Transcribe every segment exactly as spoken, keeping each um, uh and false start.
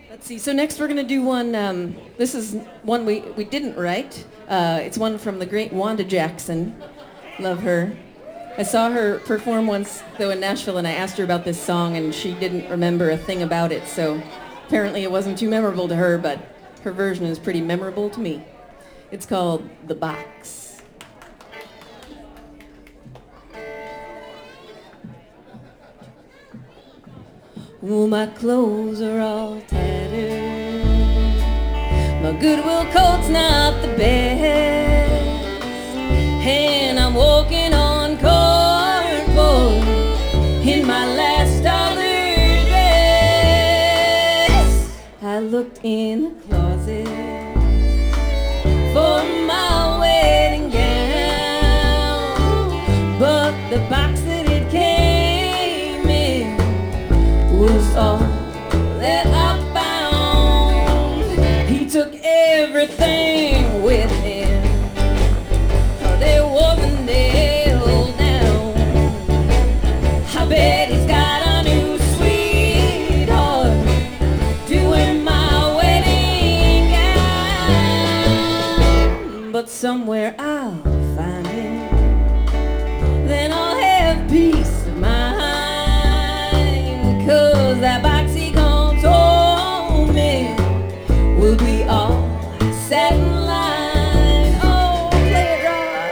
Let's see. So next we're going to do one. Um, this is one we, we didn't write. Uh, it's one from the great Wanda Jackson. Love her. I saw her perform once, though, in Nashville, and I asked her about this song, and she didn't remember a thing about it. So apparently it wasn't too memorable to her, but her version is pretty memorable to me. It's called The Box. Oh, my clothes are all tattered. My Goodwill coat's not the best, and I'm walking on cardboard in my last dollar dress. I looked in the closet for my wedding gown, but the box that it came in was all that I found. He took everything with him. There was a nail down. I bet he's got a new sweetheart doing my wedding gown. But somewhere I'll find him, then I'll have peace of mind. 'Cause that box he gone told me will be all set in line. Oh, play it right.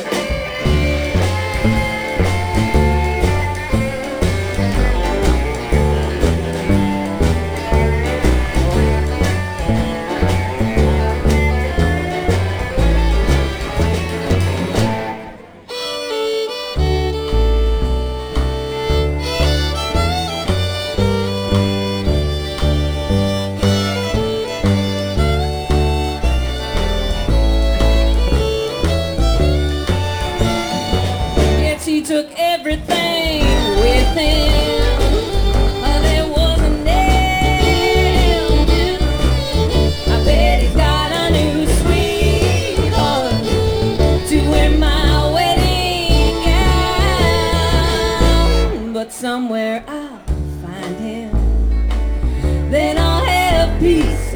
He took everything with him. Oh, there was a nail. I bet he's got a new sweetheart to wear my wedding gown. But somewhere I'll find him, then I'll have peace